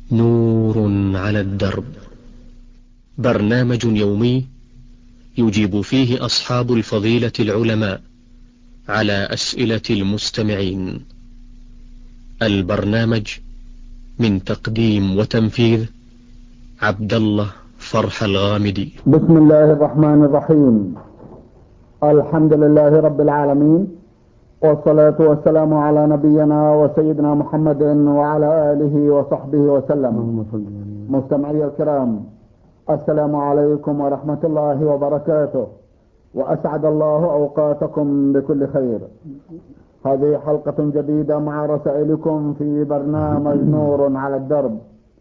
نور على الدرب، برنامج يومي يجيب فيه أصحاب الفضيلة العلماء على أسئلة المستمعين. البرنامج من تقديم وتنفيذ عبد الله فرح الغامدي. بسم الله الرحمن الرحيم. الحمد لله رب العالمين، والصلاة والسلام على نبينا وسيدنا محمد وعلى آله وصحبه وسلم. مستمعي الكرام، السلام عليكم ورحمة الله وبركاته، وأسعد الله أوقاتكم بكل خير. هذه حلقة جديدة مع رسائلكم في برنامج نور على الدرب.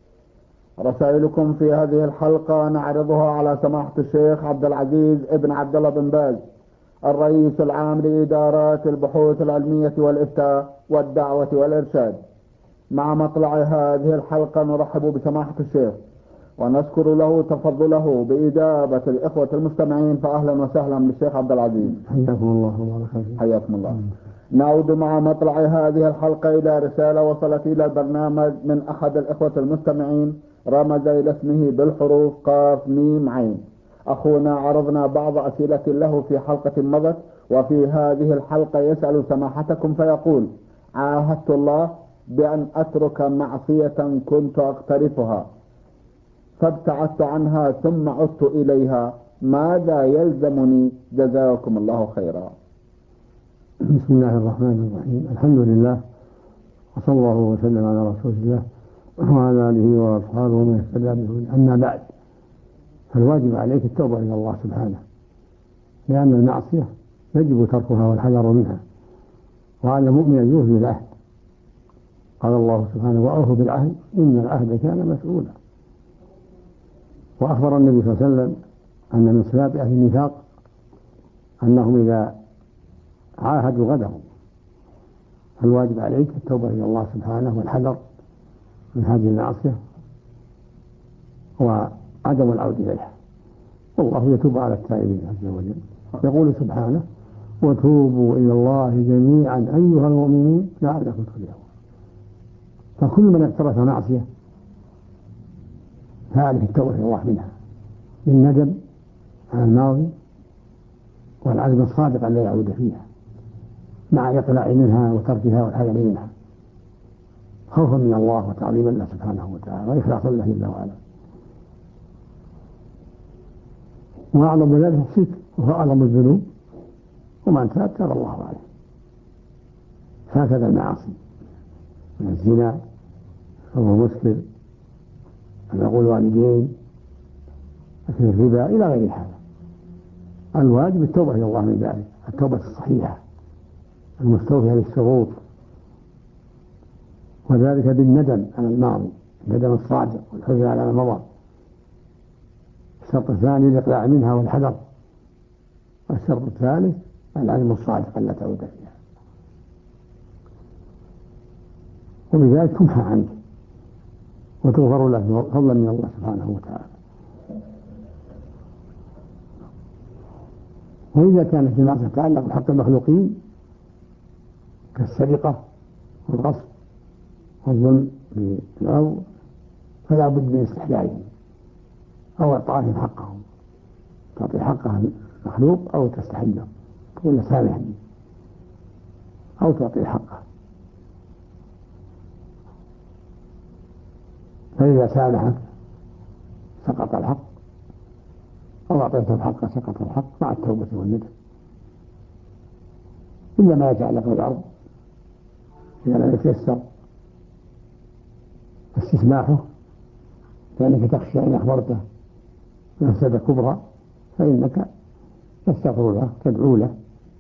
رسائلكم في هذه الحلقة نعرضها على سماحة الشيخ عبد العزيز ابن عبد الله بن باز، الرئيس العام لإدارات البحوث العلمية والإفتاء والدعوة والإرشاد. مع مطلع هذه الحلقة نرحب بسماحة الشيخ ونشكر له تفضله بإجابة الإخوة المستمعين، فأهلا وسهلا بالشيخ عبد العزيز. حياكم الله وبارك. حياكم الله. نعود مع مطلع هذه الحلقة إلى رسالة وصلت إلى البرنامج من أحد الإخوة المستمعين، رمز إلى اسمه بالحروف قاف ميم عين. أخونا عرضنا بعض أسئلة له في حلقة مضت، وفي هذه الحلقة يسأل سماحتكم فيقول: عاهدت الله بأن أترك معصية كنت أقترفها فابتعدت عنها ثم عدت إليها، ماذا يلزمني؟ جزاكم الله خيرا. بسم الله الرحمن الرحيم. الحمد لله، وصلى الله وسلم على رسول الله وعلى آله وأصحابه ومن اهتدى بهداه. أما بعد، فالواجب عليك التوبة إلى الله سبحانه، لأن المعصية يجب تركها والحذر منها، وعلى المؤمن أن يوفي بالعهد. قال الله سبحانه: وأوفوا بالعهد إن العهد كان مسؤولا. وأخبر النبي صلى الله عليه وسلم أن من صفات أهل النفاق أنهم إذا عاهدوا غدروا. فالواجب عليك التوبة إلى الله سبحانه والحذر من هذه المعصية وعدم العود إليها، والله يتوب على التائبين عز وجل. يقول سبحانه: وتوبوا إلى الله جميعا أيها المؤمنون لعلكم تفلحون. فكل من اقترف معصية فعليه التوبة إلى الله منها، بالندم على الماضي والعزم الصادق أن لا يعود فيها، مع الإقلاع منها وتركها والحذر منها، خوفا من الله وتعظيما له سبحانه وتعالى وإخلاصا له جل وعلا. وأعظم ذلك الشرك، وهو أعظم الذنوب، ومن تاب تاب الله عليه. هكذا المعاصي من الزنا وهو مسكر، عقوق الوالدين، أكل الربا، إلى غير هذا. الواجب التوبة إلى الله من ذلك، التوبة الصحيحة المستوفية للشروط، وذلك بالندم على الماضي، الندم الصادق والحزن على ما مضى. الشرط الثاني الإقلاع منها والحذر، والشرط الثالث العزم الصادق أن لا تعود فيها، وبذلك تمحى عنك وتغفر له فضلا من الله سبحانه وتعالى. وإذا كانت المعصية تتعلق بحق المخلوقين كالسرقة والغصب والظلم بالأرض، فلا بد من استحلالهم أو إعطائهم حقهم، تعطي حقها المخلوق أو تستحله، تقول سامحني، أو تعطي حقه. فإذا سامحك سقط الحق، أو أعطيته الحق سقط الحق، مع التوبة والندم. إلا ما يتعلق بالأرض إذا لم يتيسر استسماحه، لأنك تخشى إن أخبرته مفسدة كبرى، فإنك تستغفر له، تدعو له،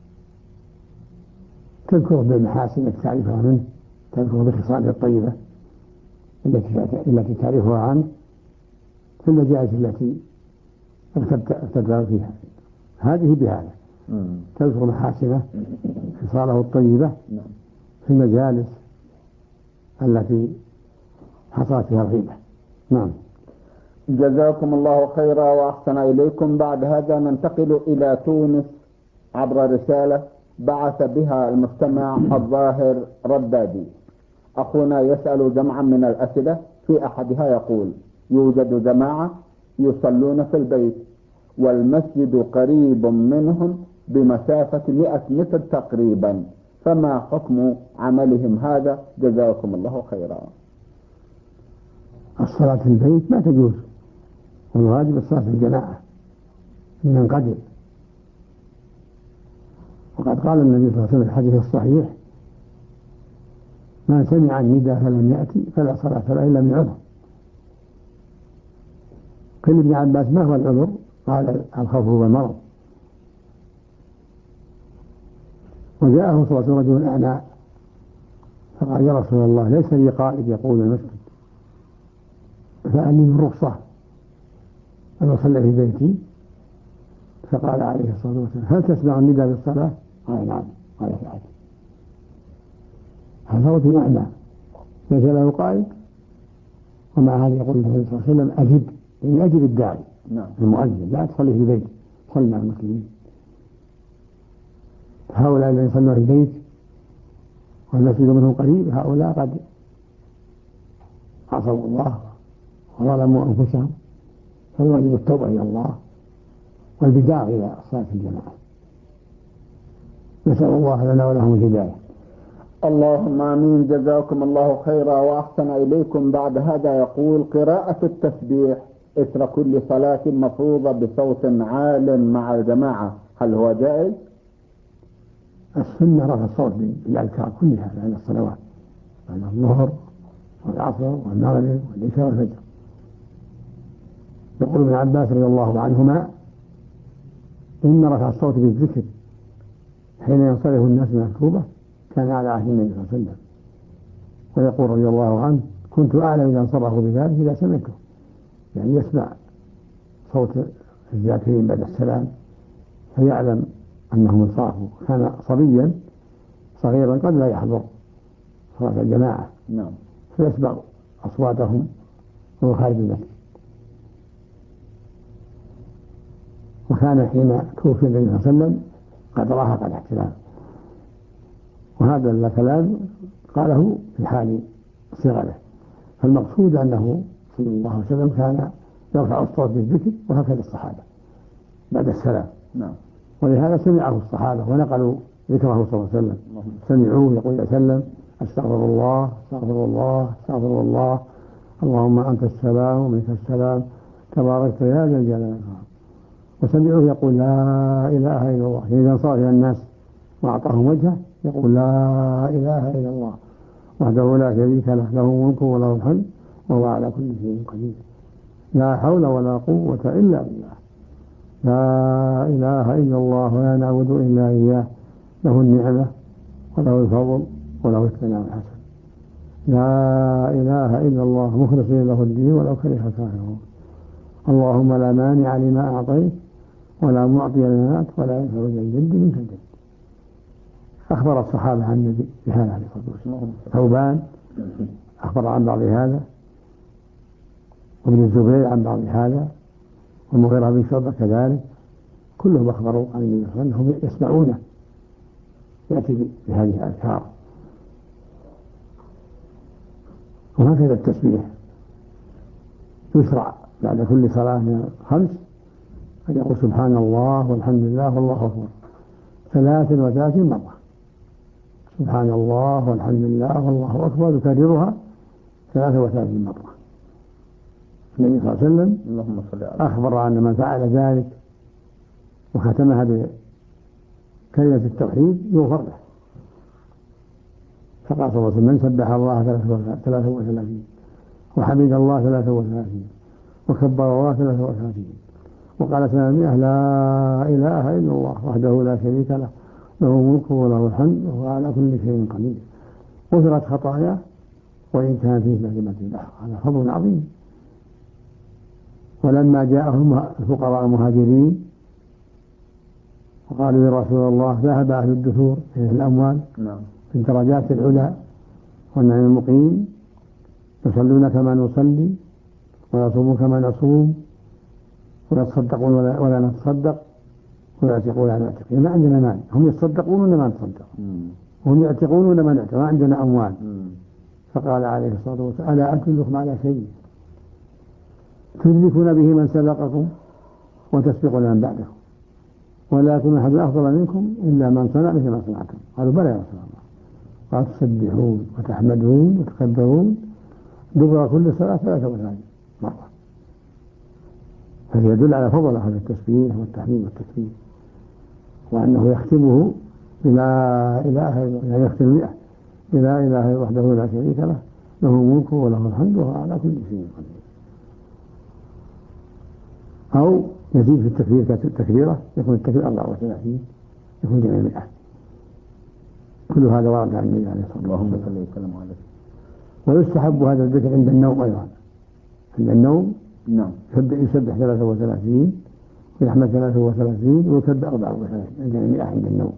تذكره بالمحاسن التي تعرفها منه، تذكره بخصاله الطيبة التي تعرفها عنه في المجالس التي ارتدى فيها. هذه بهذا تذكر محاسنه خصاله الطيبة في المجالس التي حصلت فيها الغيبة. نعم. جزاكم الله خيرا وأحسن إليكم. بعد هذا ننتقل إلى تونس عبر رسالة بعث بها المستمع الظاهر ردادي. أخونا يسأل جمعا من الأسئلة، في أحدها يقول: يوجد جماعة يصلون في البيت والمسجد قريب منهم بمسافة 100 متر تقريبا، فما حكم عملهم هذا؟ جزاكم الله خيرا. الصلاة في البيت ما تجوز، والواجب الصلاة في الجماعة من قدر. وقد قال النبي صلى الله عليه وسلم في الحديث الصحيح: من سمع النداء فلم يأتي فلا صلاة له إلا من عذر. قيل ابن عباس: ما هو العذر؟ قال: الخوف والمرض. وجاءه صلى الله عليه وسلم رجل أعمى فقال: يا رسول الله، ليس لي قائد يقود المسجد، فأني من رخصة أن أصلي في بيتي. فقال عليه الصلاة والسلام: هل تسمع النداء بالصلاة؟ قال: نعم. قال: فأتي. هذا رجل أعمى ليس له قائد، ومع هذا يقول النبي صلى الله عليه وسلم: أجب، يعني أجب الداعي المؤذن، لا تصلي في البيت، صل مع المسلمين. هؤلاء الذين يصلون في البيت والمسجد منهم قريب، هؤلاء قد عصوا الله وظلموا أنفسهم، فالواجب التوبة إلى الله والبداع إلى الصلاة الجماعة. نسأل الله لنا ولهم الهداية. اللهم آمين. جزاكم الله خيرا وأحسن إليكم. بعد هذا يقول: قراءة التسبيح إثر كل صلاة مفروضة بصوت عال مع الجماعة، هل هو جائز؟ السنة رفع الصوت بالأذكار كلها بين الصلوات، بين الظهر والعصر والمغرب والعشاء والفجر. يقول ابن عباس رضي الله عنهما: إن رفع الصوت بالذكر حين ينصرف الناس من الكوبة كان على عهد النبي صلى الله عليه وسلم. ويقول رضي الله عنه: كنت أعلم إذا انصرفوا بذلك إذا سمعته، يعني يسمع صوت الذاكرين بعد السلام فيعلم أنهم انصرفوا. كان صبيا صغيرا قد لا يحضر صلاة الجماعة، فيسمع أصواتهم وهو خارج المسجد. وكان حين توفي النبي صلى الله عليه وسلم قد راهق الاحتلام، وهذا الكلام قاله في حال صغره. فالمقصود أنه صلى الله عليه وسلم كان يرفع الصوت بالذكر، وهكذا الصحابة بعد السلام. ولهذا سمعه الصحابة ونقلوا ذكره صلى الله عليه وسلم، سمعوه يقول صلى الله عليه وسلم: أستغفر الله أستغفر الله أستغفر الله، اللهم أنت السلام ومنك السلام، تباركت يا ذا الجلال والإكرام. وسمعوه يقول: لا إله إلا الله. إذا انصرف إلى الناس وأعطاهم وجهه يقول: لا إله إلا الله وحده لا شريك له، له الملك وله الحمد وهو على كل شيء قدير، لا حول ولا قوة إلا بالله، لا إله إلا الله ولا نعبد إلا إياه، له النعمة وله الفضل وله الثناء الحسن، لا إله إلا الله مخلصين له الدين ولو كره الكافرون، اللهم لا مانع لما أعطيت ولا معطي لما أعطيت ولا ينفع ذا الجد منك الجد. أخبر الصحابة عن النبي بهذا عليه الصلاة والسلام. ثوبان أخبر عن بعض هذا، وابن الزبير عن بعض هذا، والمغيرة بن شعبة كذلك، كلهم أخبروا عن النبي صلى الله عليه وسلم أنهم يسمعونه يأتي بهذه الأذكار. وهكذا التسبيح يشرع بعد كل صلاة من 5 أن يقول: سبحان الله والحمد لله والله أكبر 33 مرة. سبحان الله والحمد لله والله أكبر يكررها 33 مرة. النبي صلى الله عليه وسلم أخبر أن من فعل ذلك وختمها بكلمة التوحيد يغفر له. فقال صلى الله عليه وسلم: من سبح الله 33 وحمد الله 33 وكبر الله 33 وقال 800 لا إله إلا الله وحده لا شريك له، له الملك وله الحمد وهو على كل شيء قدير، غفرت خطاياه وإن كان فيه كلمة البحر. هذا فضل عظيم. ولما جاءهم الفقراء المهاجرين وقالوا: يا رسول الله، ذهب أهل الدثور في الأموال في الدرجات العلى والنعيم المقيم، يصلون كما نصلي ويصومون كما نصوم ويتصدقون ولا نتصدق ويعتقون ولا نعتق، ما عندنا مال. هم يتصدقون ولا ما نتصدق، وهم يعتقون ولا ما نعتق، ما عندنا أموال. فقال عليه الصلاة والسلام: ألا أدلكم على شيء تدركون به من سبقكم وتسبقون من بعدكم، ولا يكون أحد أفضل منكم إلا من صنع مثل ما صنعتم. قالوا: بلى يا رسول الله. قال: تسبحون وتحمدون وتكبرون دبر كل صلاة 33 مرة. هذا يدل على فضل هذا التسبيح والتحميد والتكبير، وأنه يختمه بلا إله إلا، يعني يختم 100 بلا إله وحده لا شريك له، له الملك وله الحمد وهو على كل شيء قدير. أو يزيد في التكبير كتكبيرة، يكون التكبير 34، يكون جميع 100. كل هذا ورد عن النبي عليه الصلاة والسلام. ويستحب هذا الذكر عند النوم أيضا. عند النوم يسبح 33 ويحمد 33 ويكبر 34 عند 100 عند النوم.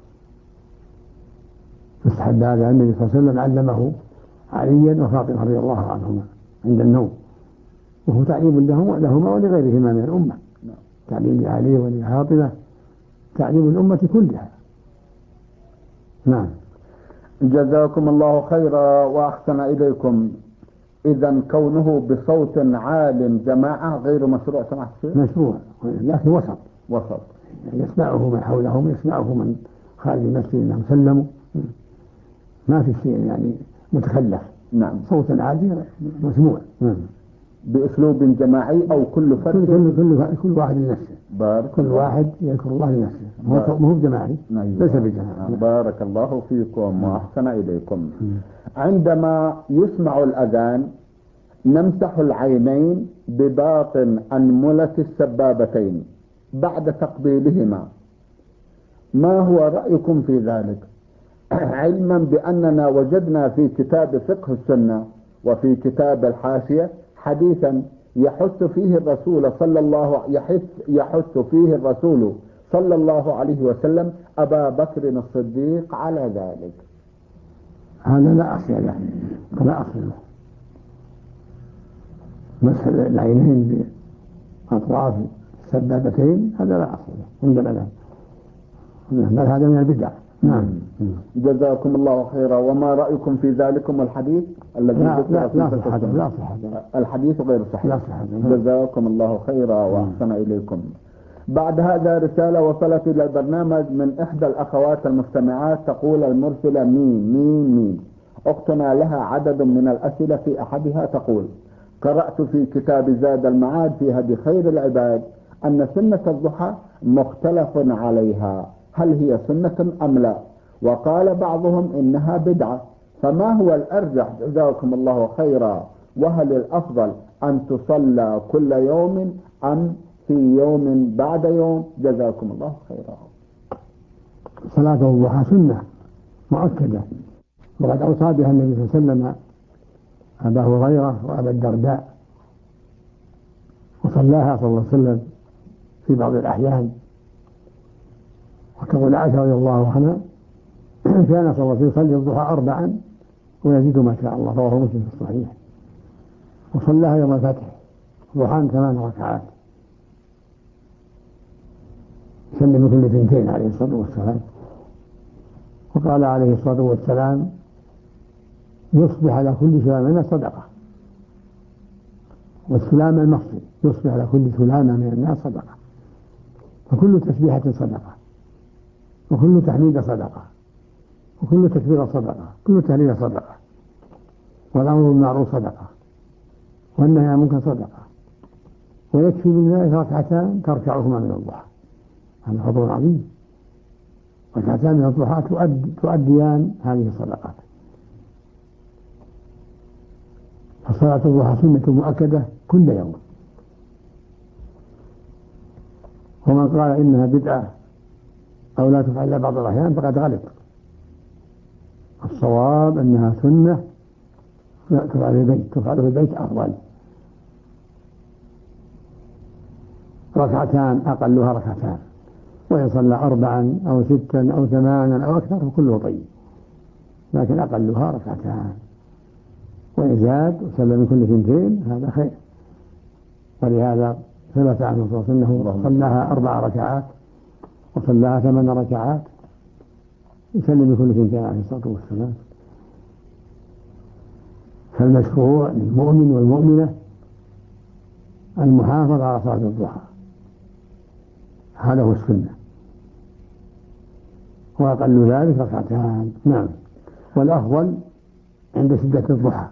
يستحب هذا. النبي صلى الله عليه وسلم علمه عليا وفاطمة رضي الله عنهما عند النوم، وهو تعليم لهما ولغيرهما من الأمة. تعليم لعلي ولفاطمة، تعليم الأمة كلها. نعم. جزاكم الله خيرا وأحسن إليكم. إذا كونه بصوت عال جماعة غير مشروع سماحة الشيخ؟ مشروع، لكن وسط يعني يسمعه من حولهم، يسمعه من خارج المسجد أنهم سلموا، ما في شيء يعني متخلف. نعم. صوت عالي مسموع. بأسلوب جماعي أو كل فرد كل واحد لنفسه. كل واحد يذكر الله لنفسه، مو جماعي. ليس بجماعي. بارك الله فيكم وأحسن إليكم. عندما يسمع الأذان نمسح العينين بباطن أنملة السبابتين بعد تقبيلهما، ما هو رأيكم في ذلك؟ علما بأننا وجدنا في كتاب فقه السنة وفي كتاب الحاشية حديثا يحث فيه الرسول صلى الله عليه وسلم أبا بكر الصديق على ذلك. هذا لا أصل له، مسح العينين بأطراف السبابتين هذا لا أصل له عندنا، بل هذا من البدع. نعم. جزاكم الله خيرا. وما رأيكم في ذلكم الحديث الذي لا صحة. الحديث غير صحيح. جزاكم الله خيرا وأحسن إليكم. بعد هذا رسالة وصلت إلى البرنامج من إحدى الأخوات المستمعات، تقول المرسلة مين أختنا لها عدد من الأسئلة. في أحدها تقول: قرأت في كتاب زاد المعاد في هدي خير العباد أن سنة الضحى مختلف عليها، هل هي سنة أم لا؟ وقال بعضهم إنها بدعة، فما هو الأرجح جزاكم الله خيرا؟ وهل الأفضل أن تصلى كل يوم أم في يوم بعد يوم؟ جزاكم الله خيرا. صلاة الضحى سنة مؤكدة، وقد أوصى بها النبي صلى الله عليه وسلم أبا هريرة وأبا الدرداء، وصلاها صلى الله عليه وسلم في بعض الأحيان. وتقول عائشة رضي الله عنها: كان صلى الله عليه وسلم يصلي الضحى 4 ويزيد ما شاء الله، رواه مسلم في الصحيح. وصلاها يوم الفتح ضحى 8 ركعات، سلم كل 2 عليه الصلاة والسلام. وقال عليه الصلاة والسلام: يصبح على كل سلامة صدقة. والسلام المقصود يصبح على كل سلامة من الناس صدقة، فكل تسبيحة صدقة، وكل تحميد صدقة، وكل تكبير صدقة، كل تهليل صدقة، والأمر بالمعروف صدقة، والنهي عن المنكر صدقة. ويكفي من ذلك 2 تركعهما من الضحى، هذا فضل عظيم. 2 من الضحى تؤديان هذه الصدقات. فصلاة الضحى سنة مؤكدة كل يوم. ومن قال إنها بدعة أو لا تفعل إلا بعض الأحيان فقد غلط. الصواب أنها سنة تفعل في البيت أفضل. 2 أقلها 2، وإن صلى 4 أو 6 أو 8 أو أكثر فكله طيب، لكن أقلها 2. وإن زاد وسلم من كل 2 هذا خير. ولهذا ثبت عنه صلى الله عليه وسلم أنه صلاها 4 ركعات وصلاها 8 ركعات، يسلم من كل 2 عليه الصلاة والسلام. فالمشروع للمؤمن والمؤمنة المحافظة على صلاة الضحى، هذا هو السنة، وأقل ذلك ركعتان. نعم. والأفضل عند شدة الضحى،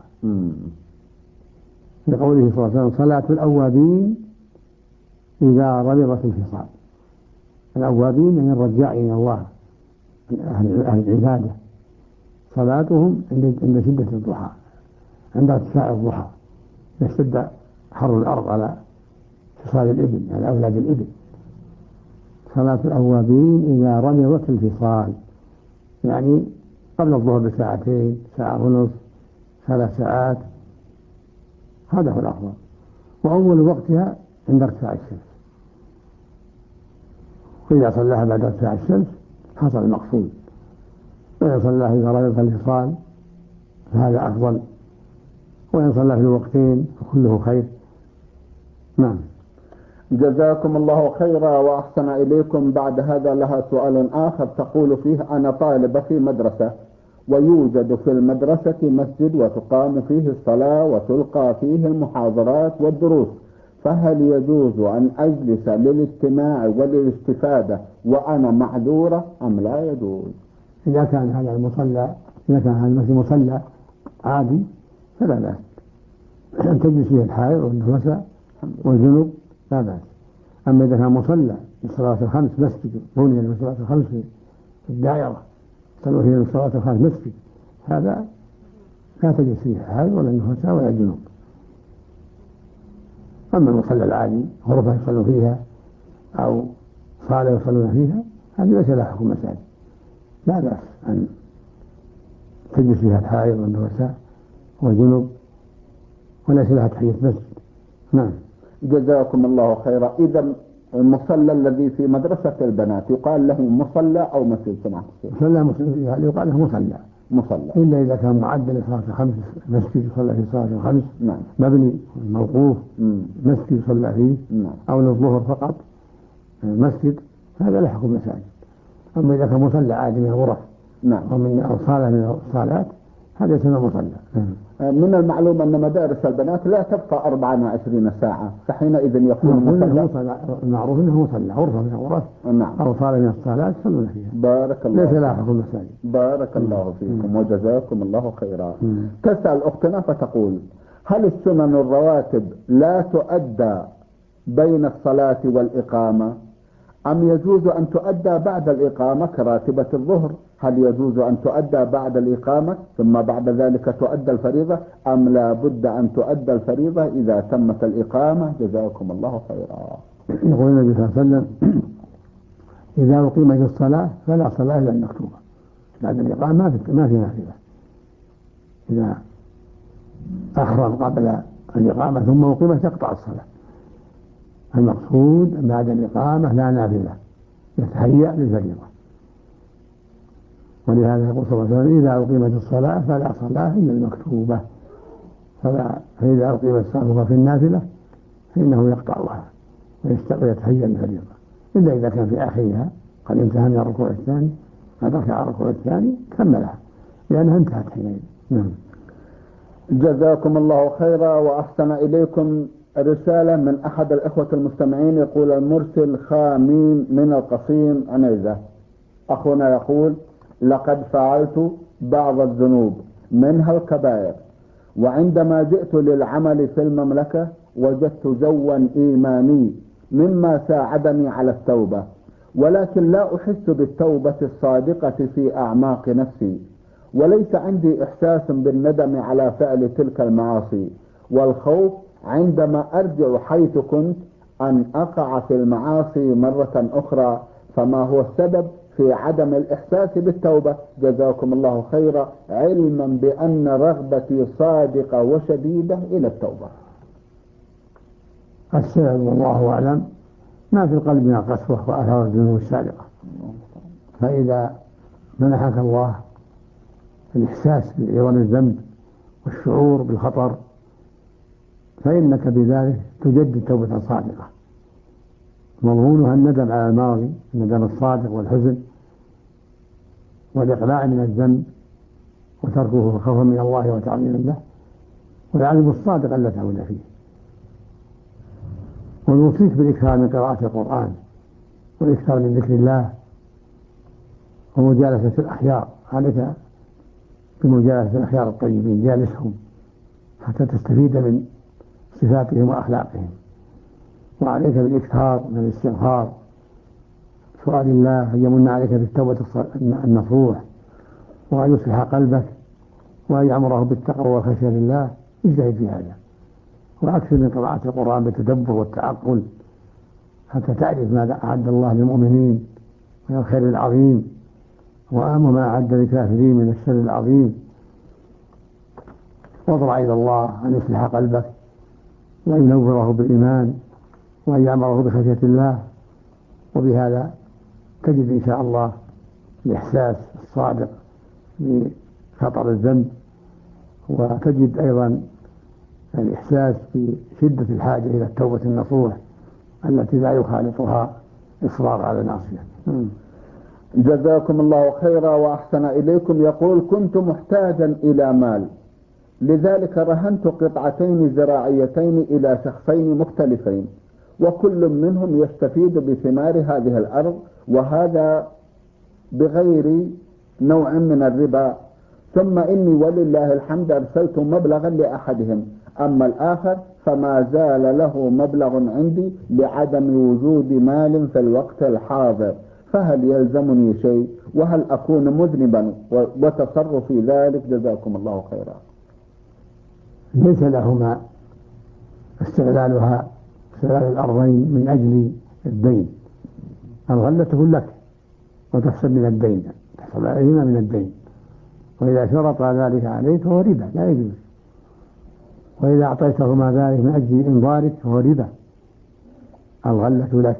لقوله صلى الله عليه وسلم: صلاة الأوابين إذا رمضت الفصال. الأوابين يعني الرجاعين إلى الله، أهل العبادة، صلاتهم عند شدة الضحى، عند ارتفاع الضحى، يشتد حر الأرض على فصال الإبل، على أولاد الإبل. صلاة الأوابين إذا رمضت الفصال، يعني قبل الظهر بساعتين، ساعة ونصف، 3 ساعات، هذا هو الأفضل. وأول وقتها عند ارتفاع الشمس، وإذا صلاها بعد ارتفاع الشمس حصل المقصود، وإن صلاها إذا رمضت الفصال فهذا أفضل، وإن صلى في الوقتين فكله خير. نعم. جزاكم الله خيرا وأحسن إليكم. بعد هذا لها سؤال آخر تقول فيه: أنا طالبة في مدرسة، ويوجد في المدرسة مسجد وتقام فيه الصلاة وتلقى فيه المحاضرات والدروس، فهل يجوز أن أجلس للاستماع وللاستفادة وأنا معذورة أم لا يجوز؟ إذا كان هذا المصلى، إذا كان هذا المسجد مصلى عادي فلا بأس أن تجلس فيه الحائض والنفساء والجنوب، لا بأس. أما إذا كان مصلى للصلاة الخمس، مسجد بني للصلاة الخمس في الدائرة، صلوا فيه للصلاة الخمس مسجد، هذا لا تجلس فيه الحائض ولا النفساء ولا الجنوب. أما المصلى العادي، غرفة يصلوا فيها أو صالة يصلون فيها، هذه ليس لها حكم مساجد، لا بأس أن تجلس فيها الحائض والنفساء والجنوب، وليس لها تحية مسجد. نعم. جزاكم الله خيرا. إذا المصلى الذي في مدرسة البنات يقال له مصلى أو مسجد؟ سمعت مصلى يقال له مصلى، إلا إذا كان معد لصلاة الخمس، مسجد يصلى في صلاة الخمس. نعم. مبني موقوف، مسجد يصلى فيه. نعم. أو للظهر فقط مسجد، هذا له حكم مساجد. أما إذا كان مصلى عادي من الغرف، نعم، أو صالة من الصالات، هذا يسمى مصلى. من المعلوم أن مدارس البنات لا تبقى 24 ساعة، فحينئذ يكون مصلى. المعروف أنه مصلى، غرفة من الغرف. نعم. أو صالة من الصالات يصلون فيها. بارك الله ليس لها حكم مساجد. بارك الله فيكم وجزاكم الله خيرا. تسأل أختنا فتقول: هل السنن الرواتب لا تؤدى بين الصلاة والإقامة، أم يجوز أن تؤدى بعد الإقامة كراتبة الظهر؟ هل يجوز أن تؤدى بعد الإقامة ثم بعد ذلك تؤدى الفريضة، أم لا بد أن تؤدى الفريضة إذا تمت الإقامة؟ جزاكم الله خيرا. يقول النبي صلى الله عليه وسلم: إذا أقيمت الصلاة فلا صلاة إلا المكتوبة. بعد الإقامة ما في نافلة. إذا أحرم قبل الإقامة ثم أقيمت تقطع الصلاة. المقصود بعد الإقامة لا نافلة، يتهيأ للفريضة. ولهذا يقول صلى الله عليه وسلم: إذا أقيمت الصلاة فلا صلاة إلا المكتوبة. فإذا أقيمت الصلاة في النافلة فإنه يقطعها ويتهيأ للفريضة، إلا إذا كان في آخرها قد انتهى من الركوع الثاني، قد ركع الركوع الثاني كملها لأنها انتهت حينئذ. نعم. جزاكم الله خيرا وأحسن إليكم. رسالة من أحد الإخوة المستمعين، يقول المرسل خامين من القصيم عنيزة. أخونا يقول: لقد فعلت بعض الذنوب منها الكبائر، وعندما جئت للعمل في المملكة وجدت جوا إيماني مما ساعدني على التوبة، ولكن لا أحس بالتوبة الصادقة في أعماق نفسي، وليس عندي إحساس بالندم على فعل تلك المعاصي، والخوف عندما أرجع حيث كنت أن أقع في المعاصي مرة أخرى، فما هو السبب في عدم الإحساس بالتوبة؟ جزاكم الله خيرا، علما بأن رغبتي صادقة وشديدة إلى التوبة. السبب والله أعلم ما في القلب من القسوة وآثار الذنوب السابقة. فإذا منحك الله الإحساس بعظم الذنب والشعور بالخطر فإنك بذلك تجدد توبة صادقة، مضمونها الندم على الماضي، الندم الصادق والحزن والإقلاع من الذنب وتركه خوفا من الله وتعظيما له، والعالم الصادق لا تعود فيه. ونوصيك بالإكثار من قراءة القرآن والإكثار من ذكر الله ومجالسة الأخيار. عليك بمجالسة الأخيار الطيبين، جالسهم حتى تستفيد من صفاتهم وأخلاقهم. وعليك بالإكثار من الاستغفار، سؤال الله أن يمن عليك بالتوبة النصوح، وأن يصلح قلبك، وأن يأمره بالتقوى والخشية لله. اجتهد في هذا، وأكثر من قراءة القرآن بالتدبر والتعقل حتى تعرف ماذا أعد الله للمؤمنين من الخير العظيم، وما أعد للكافرين من الشر العظيم. واضرع إلى الله أن يصلح قلبك، وأن ينوره بالإيمان، وأن يأمره بخشية الله. وبهذا تجد إن شاء الله الإحساس الصادق بخطر الذنب، وتجد أيضا الإحساس بشدة الحاجة إلى التوبة النصوح التي لا يخالطها إصرار على المعصية. جزاكم الله خيرا وأحسن إليكم. يقول: كنت محتاجا إلى مال، لذلك رهنت قطعتين زراعيتين إلى شخصين مختلفين، وكل منهم يستفيد بثمار هذه الأرض، وهذا بغير نوع من الربا. ثم إني ولله الحمد أرسلت مبلغا لأحدهم، أما الآخر فما زال له مبلغ عندي لعدم وجود مال في الوقت الحاضر، فهل يلزمني شيء؟ وهل أكون مذنبا وتصرف في ذلك؟ جزاكم الله خيرا. ليس لهما استغلال الأرضين من أجل الدين. الغلة تكون لك وتحسب من الدين، تحسب عليهما من الدين، وإذا شرط ذلك عليك فهو ربا لا يجوز. وإذا أعطيتهما ذلك من أجل إنظارك فهو ربا. الغلة لك،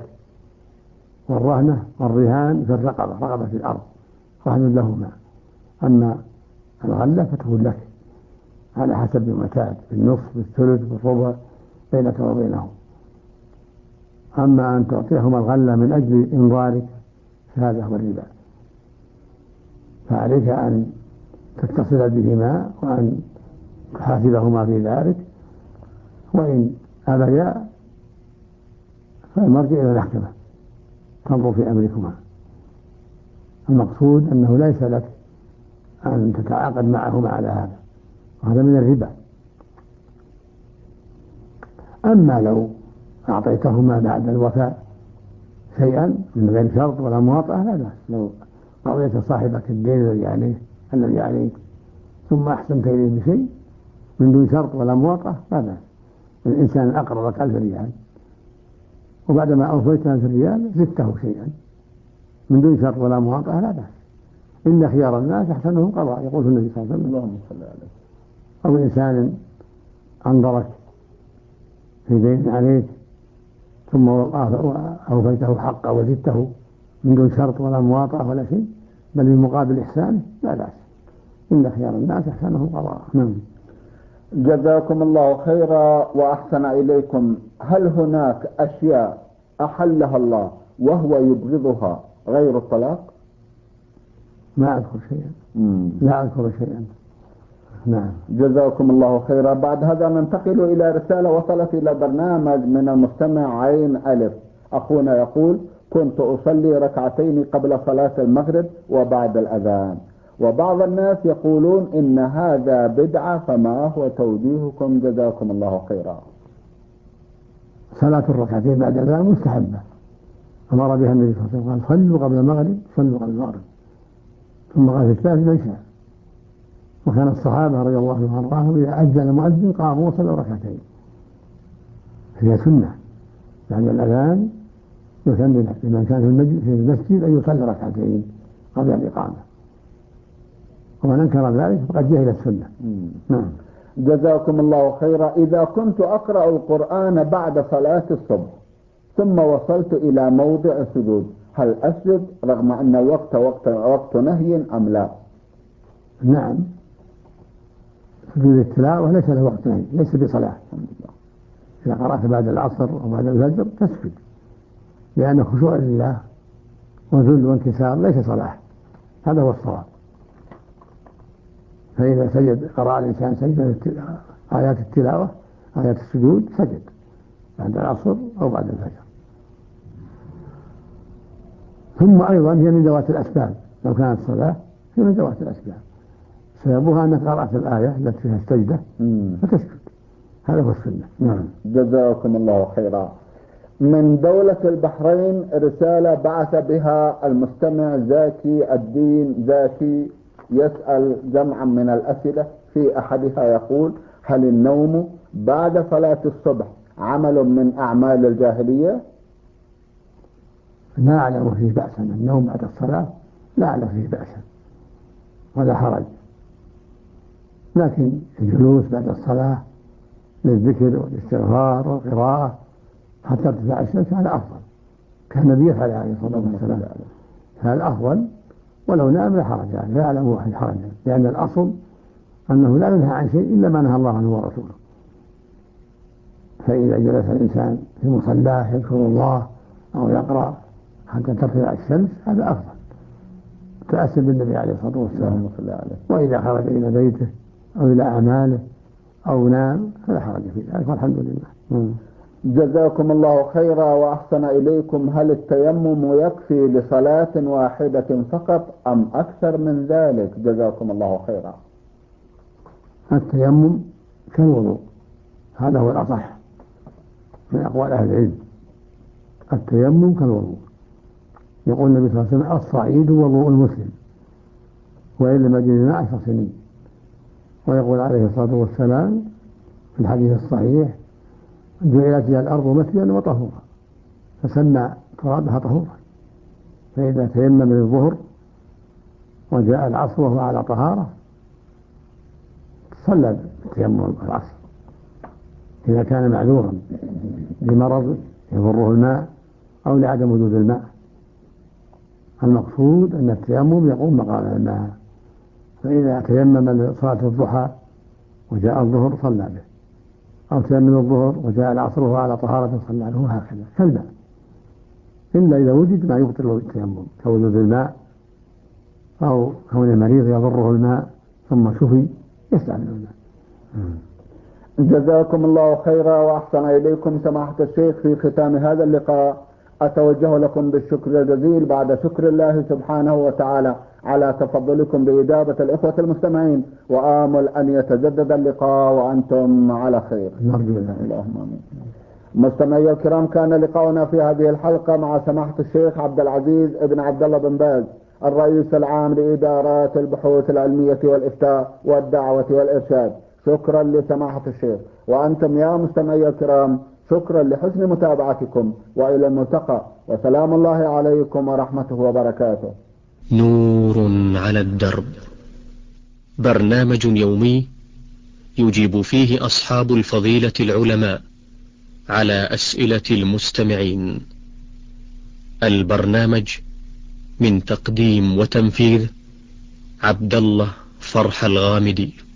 والرهنة والرهان في الرقبة، رقبة في الأرض رهن لهما. أما الغلة فتكون لك على حسب المعتاد، بالنصف بالثلث بالربع بينك وبينهم. أما أن تعطيهما الغلة من أجل إنظارك فهذا هو الربا. فعليك أن تتصل بهما وأن تحاسبهما في ذلك، وإن أبيا فالمرجع إلى المحكمة تنظر في أمركما. المقصود أنه ليس لك أن تتعاقد معهما على هذا، وهذا من الربا. أما لو أعطيتهما بعد الوفاء شيئا من غير شرط ولا مواطأة لا بأس. لو أعطيت صاحبك الدين الذي عليك ثم أحسنت إليه بشيء من دون شرط ولا مواطأة لا بأس. الإنسان أقرضك 1000 ريال وبعدما أوفيت 1000 ريال زدته شيئا من دون شرط ولا مواطأة لا بأس. إن خيار الناس أحسنهم قضاء، يقول النبي صلى الله عليه وسلم. اللهم صل عليه. أو إنسان أنظرك في دين عليك ثم أوفيته حقه وزدته من دون شرط ولا مواطأة ولا شيء، بل بمقابل إحسانه لا بأس. إن خيار الناس أحسنهم قضاء. جزاكم الله خيرا وأحسن إليكم. هل هناك أشياء أحلها الله وهو يبغضها غير الطلاق؟ ما أذكر شيئا. لا أذكر شيئا. نعم. جزاكم الله خيرا. بعد هذا ننتقل إلى رسالة وصلت إلى برنامج من المستمع عين ألف. أخونا يقول: كنت أصلي ركعتين قبل صلاة المغرب وبعد الأذان، وبعض الناس يقولون إن هذا بدعة، فما هو توجيهكم؟ جزاكم الله خيرا. صلاة الركعتين بعد الأذان مستحبة، أمر بها النبي صلى الله عليه وسلم، قال: صلوا قبل المغرب، صلوا قبل المغرب، ثم قال في الثالث من شاء. وكان الصحابة رضي الله عنهم وارضاهم إذا أذن المؤذن قاموا وصلوا ركعتين. هي سنة يعني الأذان يسن لمن كان في المسجد أن يصلي ركعتين قبل الإقامة، ومن أنكر ذلك فقد جهل السنة. نعم. جزاكم الله خيرا. إذا كنت أقرأ القرآن بعد صلاة الصبح ثم وصلت إلى موضع السجود، هل أسجد رغم أن الوقت وقت نهي أم لا؟ نعم، سجود التلاوة ليس له وقت نهي، ليس بصلاة. إذا قرأت بعد العصر أو بعد الفجر تسجد، لأن خشوع لله وذل وانكسار ليس صلاة، هذا هو الصواب. فإذا سجد قرأ الإنسان آيات التلاوة آيات السجود سجد بعد العصر أو بعد الفجر. ثم أيضا هي من ذوات الأسباب، لو كانت صلاة هي من ذوات الأسباب، سببها أنك قرأت الآية التي فيها السجدة فتسجد، هذا هو السنة. نعم. جزاكم الله خيرا. من دولة البحرين رسالة بعث بها المستمع زاكي الدين زاكي، يسأل جمعا من الأسئلة، في أحدها يقول: هل النوم بعد صلاة الصبح عمل من أعمال الجاهلية؟ لا أعلم فيه بأسا، النوم بعد الصلاة لا أعلم فيه بأسا ولا حرج، لكن الجلوس بعد الصلاة للذكر والاستغفار والقراءة حتى ارتفاع الشمس هذا أفضل، كان النبي يفعل عليه الصلاة والسلام، هذا أفضل، ولو نام لا حرج يعني، لا يعلم واحد حرج، لأن الأصل أنه لا ينهى عن شيء إلا ما نهى الله عنه ورسوله. فإذا جلس الإنسان في مصلاه يذكر الله أو يقرأ حتى ترتفع الشمس هذا أفضل، تأسى بالنبي عليه الصلاة والسلام. وإذا خرج إلى بيته أو إلى أعماله أو نام فلا حرج في ذلك، والحمد لله. جزاكم الله خيرا وأحسن إليكم. هل التيمم يكفي لصلاة واحدة فقط أم أكثر من ذلك؟ جزاكم الله خيرا. التيمم كالوضوء، هذا هو الأصح من أقوال أهل العلم، التيمم كالوضوء. يقول النبي صلى الله عليه وسلم: الصعيد وضوء المسلم وإن لم يجد الماء 10 سنين. ويقول عليه الصلاة والسلام في الحديث الصحيح: جعلت لي الأرض مثلا وطهورا، فسمى ترابها طهورا. فإذا تيمم للظهر وجاء العصر وهو على طهارة صلى بالتيمم العصر، إذا كان معذورا بمرض يضره الماء أو لعدم وجود الماء. المقصود أن التيمم يقوم مقام الماء، فإذا تيمم لصلاة الضحى وجاء الظهر صلى به، أو تيمم الظهر وجاء العصر وهو على طهارة صلى له، هكذا كالماء، إلا إذا وجد ما يبطل التيمم كوجود الماء أو كون المريض يضره الماء ثم شفي يستعمل الماء. جزاكم الله خيرا وأحسن إليكم سماحة الشيخ. في ختام هذا اللقاء أتوجه لكم بالشكر الجزيل بعد شكر الله سبحانه وتعالى على تفضلكم بإجابة الإخوة المستمعين، وآمل أن يتجدد اللقاء وأنتم على خير. نرجو ذلك. اللهم آمين. مستمعي الكرام، كان لقاؤنا في هذه الحلقة مع سماحة الشيخ عبد العزيز ابن عبد الله بن باز، الرئيس العام لإدارات البحوث العلمية والإفتاء والدعوة والإرشاد. شكرا لسماحة الشيخ، وأنتم يا مستمعي الكرام شكرا لحسن متابعتكم، وإلى الملتقى، وسلام الله عليكم ورحمته وبركاته. نور على الدرب، برنامج يومي يجيب فيه أصحاب الفضيلة العلماء على أسئلة المستمعين. البرنامج من تقديم وتنفيذ عبد الله فرح الغامدي.